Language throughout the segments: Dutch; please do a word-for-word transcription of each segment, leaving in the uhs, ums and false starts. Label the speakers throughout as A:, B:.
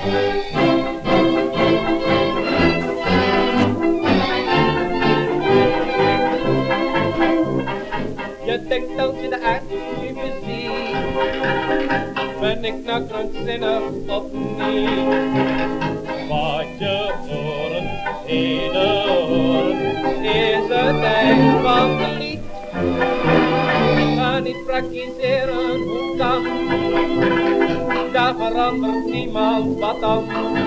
A: Je denkt als je de aardje beziet, ben ik nou krankzinnig of niet? Wat je horen, heden horen, is het eind van het lied. Ga niet praktiseren, hoe kan? Daar verandert niemand wat aan.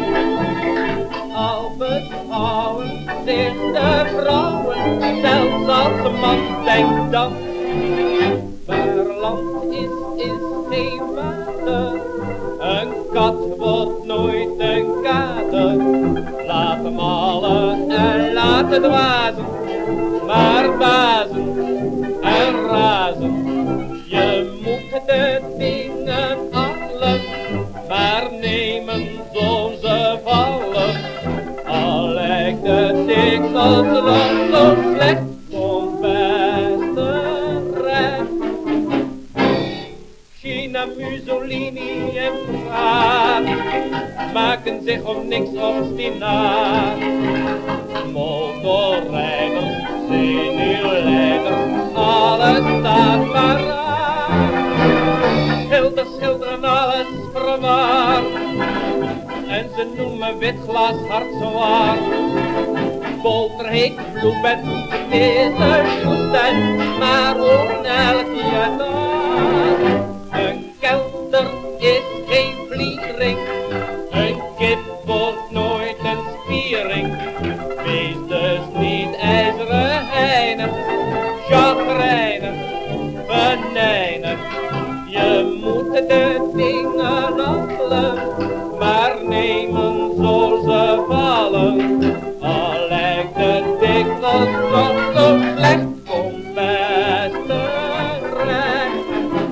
A: Al beschouwen zich de vrouwen, zelfs als een man denkt dan. Waar land is, is geen water, een kat wordt nooit een kater. Laat hem allen en laat het wazen, maar bazen en razen. Je moet de dingen allen, maar nemen zo ze vallen. Al lijkt het ding als lang zo slecht, komt beste recht. China, Mussolini en Praat maken zich om niks obstinaat. Motorrijders, zenuwleiders, alles staat paraat. Schilders schilderen alles verwaard en ze noemen wit glas hartzwaar. Bolter heet bloedbed, het is een toestand, maar ook elke dag. Een kelder is geen vliering, een kip wordt nooit een spiering. Wees dus niet ijzeren heinig, chagrijnig, venijnig. Je moet de dingen allen, maar nemen zoals ze vallen. Al lijkt het dikwijls nog zo slecht, komt beste recht.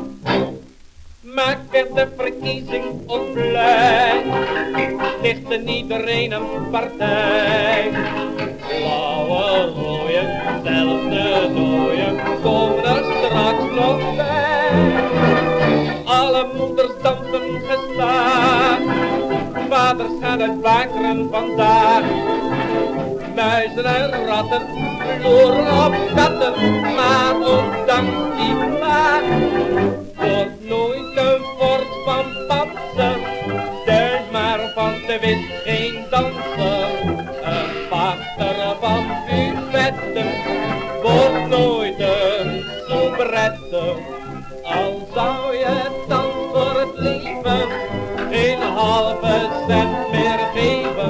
A: Maak weer de verkiezing op plein, ligt er iedereen een partij. Blauwe, rode, zelfs de dooien, komen er straks nog bij. Alle moeders dansen gestaag, vaders gaan uit bakeren vandaag. Muizen en ratten, loeren op katten, maar ondanks die plaag wordt nooit een fort van patsen, steun maar van de wist geen danser. Een pachter van buffetten wordt nooit een soubrette. Al zou je dan voor het leven geen halve cent meer geven,